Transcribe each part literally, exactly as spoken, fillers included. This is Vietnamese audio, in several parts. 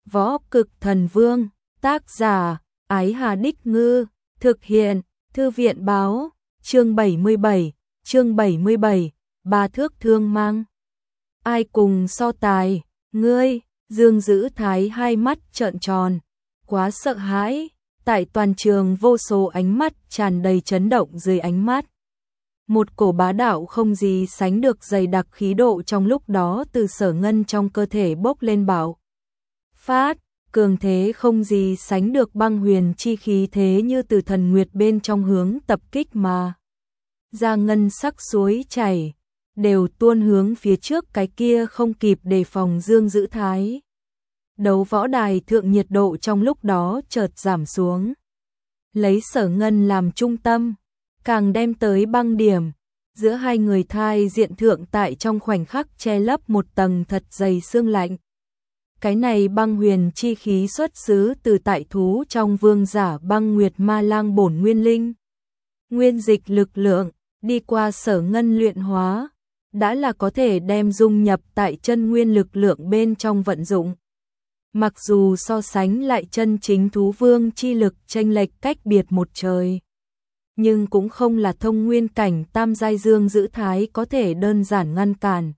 Võ Cực Thần Vương, tác giả, Ái Hà Đích Ngư, thực hiện, Thư viện Báo, chương bảy mươi bảy, chương bảy mươi bảy, ba thước thương mang. Ai cùng so tài, ngươi, Dương Dữ Thái hai mắt trợn tròn, quá sợ hãi, tại toàn trường vô số ánh mắt tràn đầy chấn động dưới ánh mắt. Một cổ bá đạo không gì sánh được dày đặc khí độ trong lúc đó từ Sở Ngân trong cơ thể bốc lên bạo phát, cường thế không gì sánh được băng huyền chi khí thế như từ thần nguyệt bên trong hướng tập kích mà. Ra ngân sắc suối chảy, đều tuôn hướng phía trước cái kia không kịp đề phòng Dương Dữ Thái. Đấu võ đài thượng nhiệt độ trong lúc đó chợt giảm xuống. Lấy Sở Ngân làm trung tâm, càng đem tới băng điểm, giữa hai người thai diện thượng tại trong khoảnh khắc che lấp một tầng thật dày sương lạnh. Cái này băng huyền chi khí xuất xứ từ tại thú trong vương giả băng nguyệt ma lang bổn nguyên linh. Nguyên dịch lực lượng, đi qua Sở Ngân luyện hóa, đã là có thể đem dung nhập tại chân nguyên lực lượng bên trong vận dụng. Mặc dù so sánh lại chân chính thú vương chi lực chênh lệch cách biệt một trời, nhưng cũng không là thông nguyên cảnh tam giai Dương Dữ Thái có thể đơn giản ngăn cản.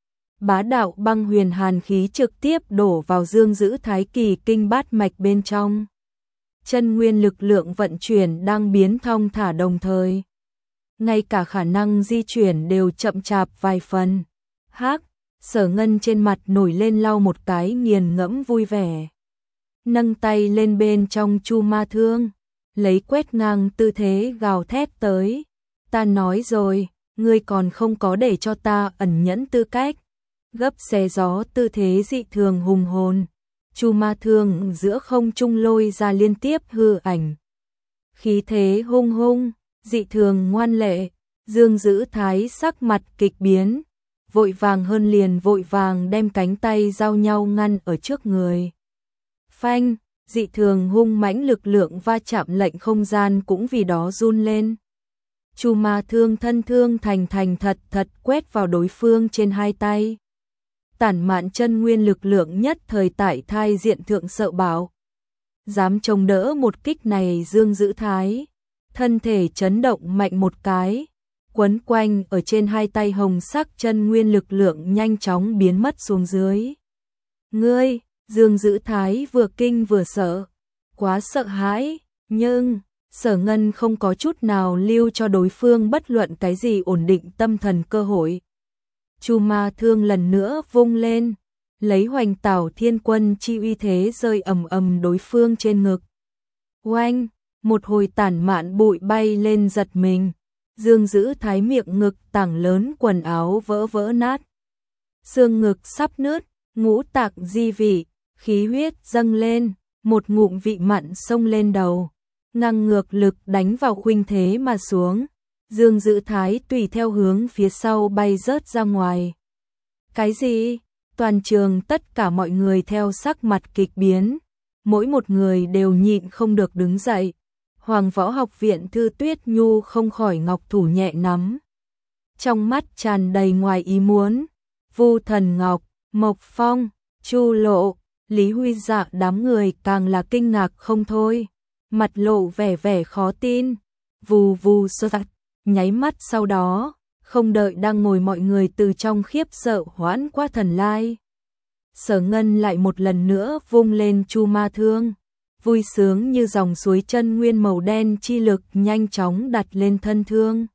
Bá đạo băng huyền hàn khí trực tiếp đổ vào Dương Dữ Thái kỳ kinh bát mạch bên trong. Chân nguyên lực lượng vận chuyển đang biến thong thả đồng thời. Ngay cả khả năng di chuyển đều chậm chạp vài phần. Hắc, Sở Ngân trên mặt nổi lên lau một cái nghiền ngẫm vui vẻ. Nâng tay lên bên trong chu ma thương, lấy quét ngang tư thế gào thét tới. Ta nói rồi, ngươi còn không có để cho ta ẩn nhẫn tư cách. Gấp xé gió tư thế dị thường hùng hồn. Chu ma thương giữa không trung lôi ra liên tiếp hư ảnh. Khí thế hung hung, dị thường ngoan lệ. Dương Dữ Thái sắc mặt kịch biến, vội vàng hơn liền vội vàng đem cánh tay giao nhau ngăn ở trước người. Phanh, dị thường hung mãnh lực lượng va chạm lệnh không gian cũng vì đó run lên. Chu ma thương thân thương thành thành thật thật quét vào đối phương trên hai tay. Tản mạn chân nguyên lực lượng nhất thời tại thai diện thượng sợ bảo. Dám chống đỡ một kích này Dương Dữ Thái, thân thể chấn động mạnh một cái, quấn quanh ở trên hai tay hồng sắc chân nguyên lực lượng nhanh chóng biến mất xuống dưới. Ngươi, Dương Dữ Thái vừa kinh vừa sợ, quá sợ hãi, nhưng Sở Ngân không có chút nào lưu cho đối phương bất luận cái gì ổn định tâm thần cơ hội. Chu ma thương lần nữa vung lên, lấy hoành tảo thiên quân chi uy thế rơi ầm ầm đối phương trên ngực. Oanh, một hồi tản mạn bụi bay lên giật mình. Dương Dữ Thái miệng ngực tảng lớn quần áo vỡ vỡ nát. Xương ngực sắp nứt, ngũ tạng di vị, khí huyết dâng lên, một ngụm vị mặn xông lên đầu. Ngang ngược lực đánh vào khuynh thế mà xuống. Dương Dữ Thái tùy theo hướng phía sau bay rớt ra ngoài. Cái gì? Toàn trường tất cả mọi người theo sắc mặt kịch biến. Mỗi một người đều nhịn không được đứng dậy. Hoàng Võ Học Viện Thư Tuyết Nhu không khỏi ngọc thủ nhẹ nắm. Trong mắt tràn đầy ngoài ý muốn. Vu Thần Ngọc, Mộc Phong, Chu Lộ, Lý Huy Dạ đám người càng là kinh ngạc không thôi. Mặt lộ vẻ vẻ khó tin. Vù vù sơ sạch. Nháy mắt sau đó, không đợi đang ngồi mọi người từ trong khiếp sợ hoãn qua thần lai. Sở Ngân lại một lần nữa vung lên chu ma thương. Vui sướng như dòng suối chân nguyên màu đen chi lực nhanh chóng đặt lên thân thương.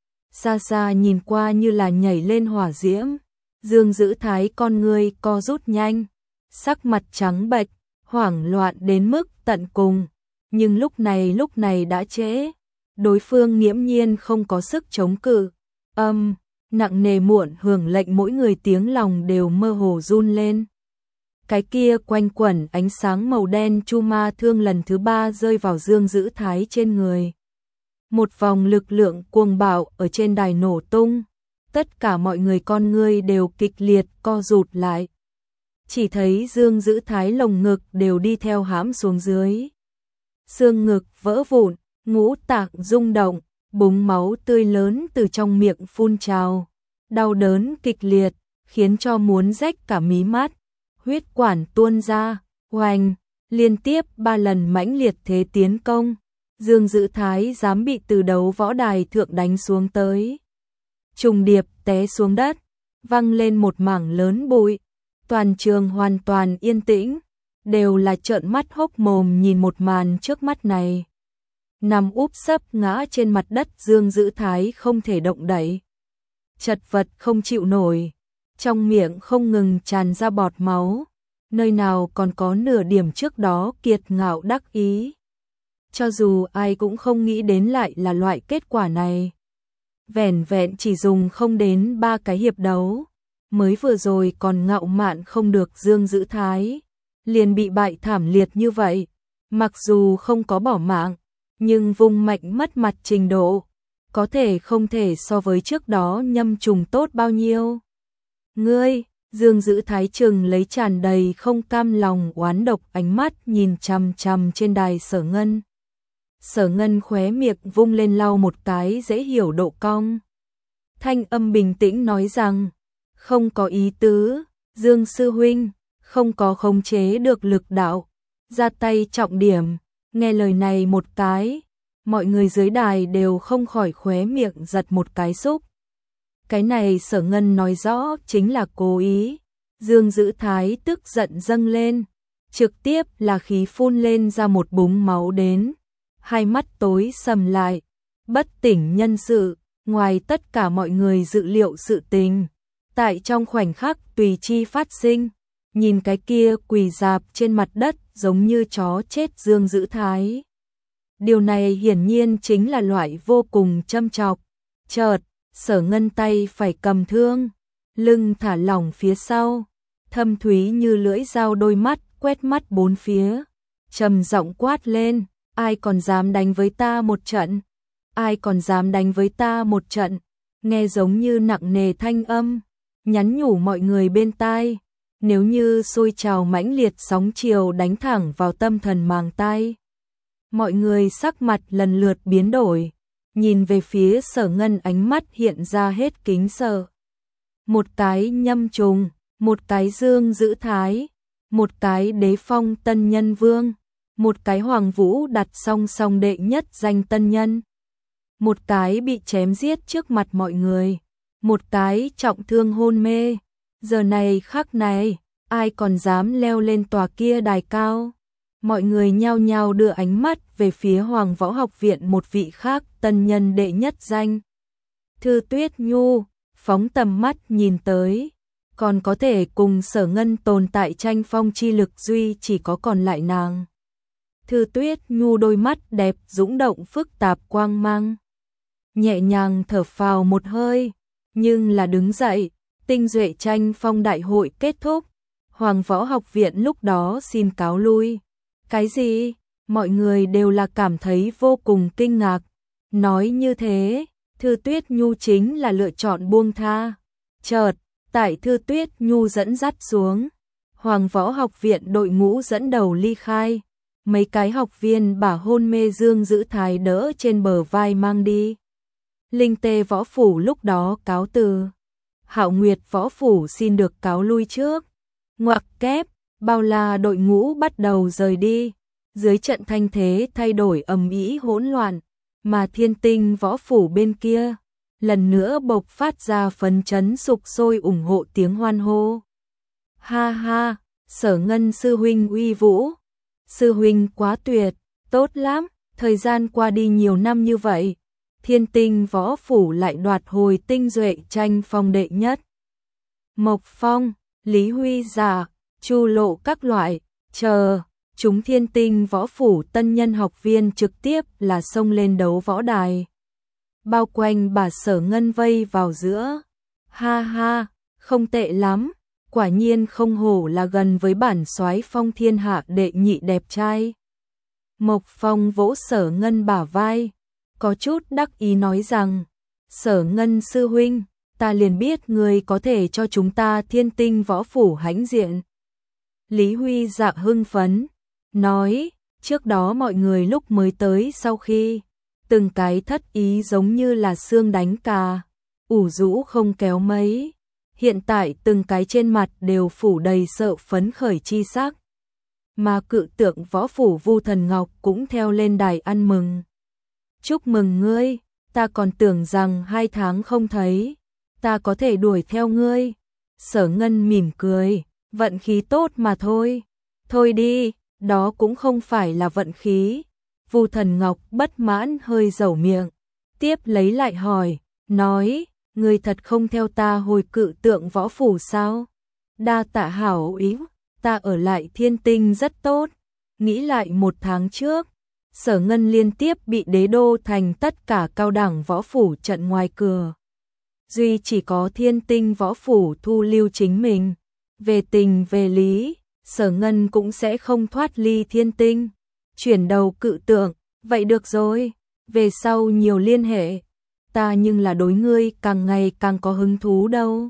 Xa xa nhìn qua như là nhảy lên hỏa diễm. Dương Dữ Thái con người co rút nhanh. Sắc mặt trắng bệch, hoảng loạn đến mức tận cùng. Nhưng lúc này lúc này đã trễ. Đối phương nghiễm nhiên không có sức chống cự. Âm, nặng nề muộn hưởng lệnh mỗi người tiếng lòng đều mơ hồ run lên. Cái kia quanh quẩn ánh sáng màu đen chu ma thương lần thứ ba rơi vào Dương Dữ Thái trên người. Một vòng lực lượng cuồng bạo ở trên đài nổ tung. Tất cả mọi người con ngươi đều kịch liệt co rụt lại. Chỉ thấy Dương Dữ Thái lồng ngực đều đi theo hãm xuống dưới. Xương ngực vỡ vụn, ngũ tạng rung động, búng máu tươi lớn từ trong miệng phun trào. Đau đớn kịch liệt, khiến cho muốn rách cả mí mắt. Huyết quản tuôn ra, Oanh, liên tiếp ba lần mãnh liệt thế tiến công, Dương Dữ Thái dám bị từ đấu võ đài thượng đánh xuống tới. Trùng điệp té xuống đất, văng lên một mảng lớn bụi, toàn trường hoàn toàn yên tĩnh, đều là trợn mắt hốc mồm nhìn một màn trước mắt này. Nằm úp sấp ngã trên mặt đất Dương Dữ Thái không thể động đậy, chật vật không chịu nổi, trong miệng không ngừng tràn ra bọt máu, nơi nào còn có nửa điểm trước đó kiệt ngạo đắc ý. Cho dù ai cũng không nghĩ đến lại là loại kết quả này. Vẻn vẹn chỉ dùng không đến ba cái hiệp đấu, mới vừa rồi còn ngạo mạn không được Dương Dữ Thái, liền bị bại thảm liệt như vậy, mặc dù không có bỏ mạng, nhưng vùng mạnh mất mặt trình độ, có thể không thể so với trước đó Nhâm Trùng tốt bao nhiêu. Ngươi, Dương Dữ Thái trừng lấy tràn đầy không cam lòng oán độc ánh mắt nhìn chằm chằm trên đài Sở Ngân. Sở Ngân khóe miệng vung lên lau một cái dễ hiểu độ cong. Thanh âm bình tĩnh nói rằng, không có ý tứ, Dương sư huynh, không có khống chế được lực đạo, ra tay trọng điểm. Nghe lời này một cái, mọi người dưới đài đều không khỏi khóe miệng giật một cái xúc. Cái này Sở Ngân nói rõ chính là cố ý. Dương Dữ Thái tức giận dâng lên, trực tiếp là khí phun lên ra một búng máu đến, hai mắt tối sầm lại, bất tỉnh nhân sự, ngoài tất cả mọi người dự liệu sự tình. Tại trong khoảnh khắc tùy chi phát sinh, nhìn cái kia quỳ dạp trên mặt đất giống như chó chết Dương Dữ Thái. Điều này hiển nhiên chính là loại vô cùng châm chọc. Chợt, Sở Ngân tay phải cầm thương, lưng thả lỏng phía sau, thâm thúy như lưỡi dao đôi mắt quét mắt bốn phía, trầm giọng quát lên, ai còn dám đánh với ta một trận? Ai còn dám đánh với ta một trận? Nghe giống như nặng nề thanh âm, nhắn nhủ mọi người bên tai, nếu như sôi trào mãnh liệt sóng chiều đánh thẳng vào tâm thần màng tai. Mọi người sắc mặt lần lượt biến đổi, nhìn về phía Sở Ngân ánh mắt hiện ra hết kính sợ. Một cái Nhâm Trùng, một cái Dương Dữ Thái, một cái Đế Phong tân nhân vương, một cái Hoàng Vũ đặt song song đệ nhất danh tân nhân, một cái bị chém giết trước mặt mọi người, một cái trọng thương hôn mê. Giờ này khắc này, ai còn dám leo lên tòa kia đài cao? Mọi người nhao nhao đưa ánh mắt về phía Hoàng Võ Học Viện một vị khác tân nhân đệ nhất danh. Thư Tuyết Nhu, phóng tầm mắt nhìn tới, còn có thể cùng Sở Ngân tồn tại tranh phong chi lực duy chỉ có còn lại nàng. Thư Tuyết Nhu đôi mắt đẹp dũng động phức tạp quang mang, nhẹ nhàng thở phào một hơi, nhưng là đứng dậy. Tinh duệ tranh phong đại hội kết thúc, Hoàng Võ Học Viện lúc đó xin cáo lui. Cái gì? Mọi người đều là cảm thấy vô cùng kinh ngạc. Nói như thế, Thư Tuyết Nhu chính là lựa chọn buông tha. Chợt, tại Thư Tuyết Nhu dẫn dắt xuống, Hoàng Võ Học Viện đội ngũ dẫn đầu ly khai. Mấy cái học viên bả hôn mê Dương Dữ Thái đỡ trên bờ vai mang đi. Linh Tê Võ Phủ lúc đó cáo từ. Hạo Nguyệt Võ Phủ xin được cáo lui trước. Ngoặc kép, bao la đội ngũ bắt đầu rời đi. Dưới trận thanh thế thay đổi ầm ĩ hỗn loạn, mà Thiên Tinh Võ Phủ bên kia, lần nữa bộc phát ra phấn chấn sục sôi ủng hộ tiếng hoan hô. Ha ha, Sở Ngân sư huynh uy vũ. Sư huynh quá tuyệt, tốt lắm, thời gian qua đi nhiều năm như vậy. Thiên Tinh Võ Phủ lại đoạt hồi tinh duệ tranh phong đệ nhất. Mộc Phong, Lý Huy Giả, Chu Lộ các loại, chờ, chúng Thiên Tinh Võ Phủ tân nhân học viên trực tiếp là xông lên đấu võ đài. Bao quanh bà Sở Ngân vây vào giữa. Ha ha, không tệ lắm, quả nhiên không hổ là gần với bản soái phong thiên hạ đệ nhị đẹp trai. Mộc Phong vỗ Sở Ngân bả vai, có chút đắc ý nói rằng, Sở Ngân sư huynh, ta liền biết người có thể cho chúng ta Thiên Tinh Võ Phủ hãnh diện. Lý Huy Dạ hưng phấn, nói, trước đó mọi người lúc mới tới sau khi, từng cái thất ý giống như là xương đánh cà, ủ rũ không kéo mấy, hiện tại từng cái trên mặt đều phủ đầy sợ phấn khởi chi sắc. mà cự tượng võ phủ Vu Thần Ngọc cũng theo lên đài ăn mừng. Chúc mừng ngươi, ta còn tưởng rằng hai tháng không thấy, ta có thể đuổi theo ngươi. Sở Ngân mỉm cười, vận khí tốt mà thôi. Thôi đi, đó cũng không phải là vận khí. Vu Thần Ngọc bất mãn hơi dẩu miệng, tiếp lấy lại hỏi, nói, ngươi thật không theo ta hồi cự tượng võ phủ sao? Đa tạ hảo ý, ta ở lại Thiên Tinh rất tốt. Nghĩ lại một tháng trước, Sở Ngân liên tiếp bị đế đô thành tất cả cao đẳng võ phủ trận ngoài cửa. Duy chỉ có Thiên Tinh võ phủ thu lưu chính mình. Về tình về lý, Sở Ngân cũng sẽ không thoát ly Thiên Tinh. Chuyển đầu cự tượng, vậy được rồi, về sau nhiều liên hệ. Ta nhưng là đối ngươi càng ngày càng có hứng thú đâu.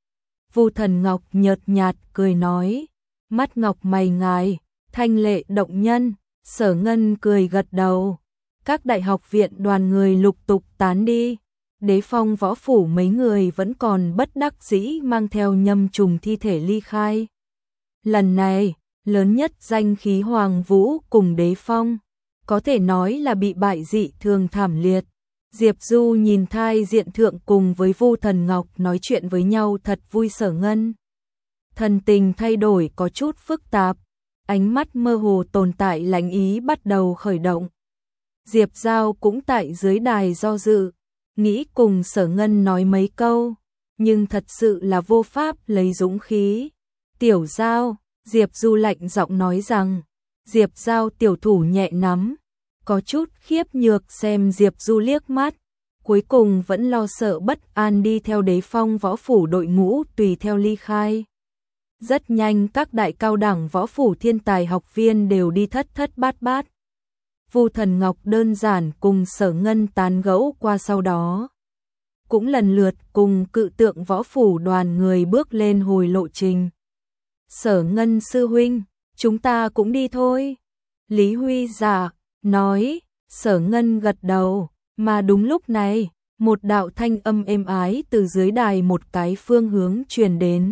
Vu Thần Ngọc nhợt nhạt cười nói, mắt ngọc mày ngài, thanh lệ động nhân. Sở Ngân cười gật đầu. Các đại học viện đoàn người lục tục tán đi. Đế Phong võ phủ mấy người vẫn còn bất đắc dĩ mang theo Nhâm Trùng thi thể ly khai. Lần này, lớn nhất danh khí Hoàng Vũ cùng Đế Phong, có thể nói là bị bại dị thường thảm liệt. Diệp Du nhìn thai diện thượng cùng với Vu Thần Ngọc nói chuyện với nhau thật vui. Sở Ngân thần tình thay đổi có chút phức tạp, ánh mắt mơ hồ tồn tại lánh ý bắt đầu khởi động. Diệp Giao cũng tại dưới đài do dự, nghĩ cùng Sở Ngân nói mấy câu, nhưng thật sự là vô pháp lấy dũng khí. Tiểu Giao, Diệp Du lạnh giọng nói rằng, Diệp Giao tiểu thủ nhẹ nắm, có chút khiếp nhược xem Diệp Du liếc mắt, cuối cùng vẫn lo sợ bất an đi theo Đế Phong võ phủ đội ngũ tùy theo ly khai. Rất nhanh các đại cao đẳng võ phủ thiên tài học viên đều đi thất thất bát bát. Vu Thần Ngọc đơn giản cùng Sở Ngân tán gẫu qua, sau đó cũng lần lượt cùng cự tượng võ phủ đoàn người bước lên hồi lộ trình. Sở Ngân sư huynh, chúng ta cũng đi thôi. Lý Huy giả nói. Sở Ngân gật đầu, mà đúng lúc này, một đạo thanh âm êm ái từ dưới đài một cái phương hướng truyền đến.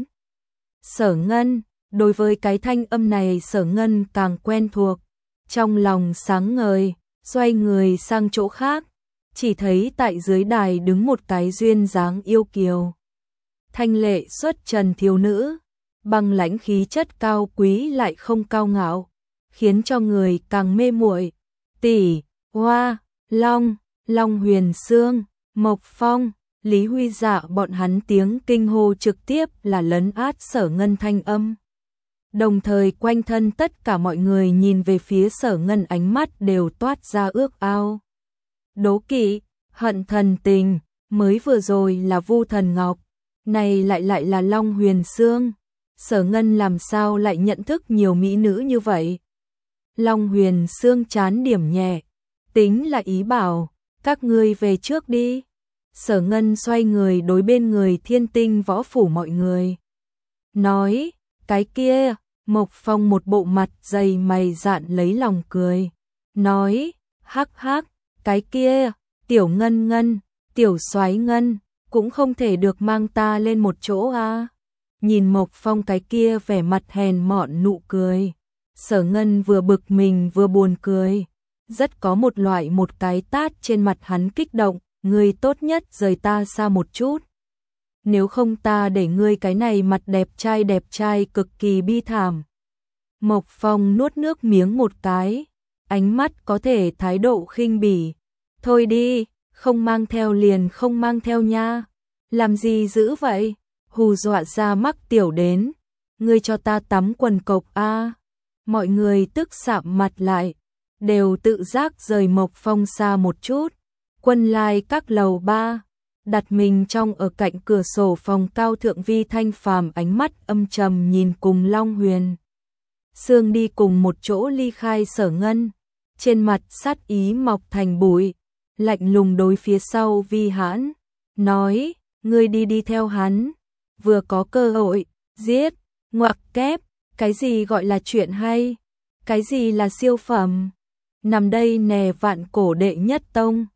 Sở Ngân, đối với cái thanh âm này Sở Ngân càng quen thuộc, trong lòng sáng ngời, xoay người sang chỗ khác, chỉ thấy tại dưới đài đứng một cái duyên dáng yêu kiều. Thanh lệ xuất trần thiếu nữ, bằng lãnh khí chất cao quý lại không cao ngạo, khiến cho người càng mê muội. Tỷ, Hoa, Long, Long Huyền Sương, Mộc Phong, Lý Huy Dạ bọn hắn tiếng kinh hô trực tiếp là lấn át Sở Ngân thanh âm. Đồng thời quanh thân tất cả mọi người nhìn về phía Sở Ngân ánh mắt đều toát ra ước ao. Đố kỵ, hận thần tình, mới vừa rồi là Vu Thần Ngọc, này lại lại là Long Huyền Sương. Sở Ngân làm sao lại nhận thức nhiều mỹ nữ như vậy? Long Huyền Sương chán điểm nhẹ, tính là ý bảo, các ngươi về trước đi. Sở Ngân xoay người đối bên người Thiên Tinh võ phủ mọi người. Nói, cái kia, Mộc Phong một bộ mặt dày mày dạn lấy lòng cười. Nói, hắc hắc, cái kia, tiểu Ngân Ngân, tiểu Soái Ngân, cũng không thể được mang ta lên một chỗ à. Nhìn Mộc Phong cái kia vẻ mặt hèn mọn nụ cười. Sở Ngân vừa bực mình vừa buồn cười. Rất có một loại một cái tát trên mặt hắn kích động. Ngươi tốt nhất rời ta xa một chút. Nếu không ta để ngươi cái này mặt đẹp trai đẹp trai cực kỳ bi thảm. Mộc Phong nuốt nước miếng một cái. Ánh mắt có thể thái độ khinh bỉ. Thôi đi, không mang theo liền không mang theo nha. Làm gì dữ vậy? Hù dọa ra mắc tiểu đến. Ngươi cho ta tắm quần cộc a. Mọi người tức sạm mặt lại. Đều tự giác rời Mộc Phong xa một chút. Quân lai các lầu ba, đặt mình trong ở cạnh cửa sổ phòng cao thượng Vi Thanh Phàm ánh mắt âm trầm nhìn cùng Long Huyền Sương đi cùng một chỗ ly khai Sở Ngân, trên mặt sát ý mọc thành bụi, lạnh lùng đối phía sau Vi Hãn, nói, ngươi đi đi theo hắn, vừa có cơ hội, giết, ngoặc kép, cái gì gọi là chuyện hay, cái gì là siêu phẩm, nằm đây nè vạn cổ đệ nhất tông.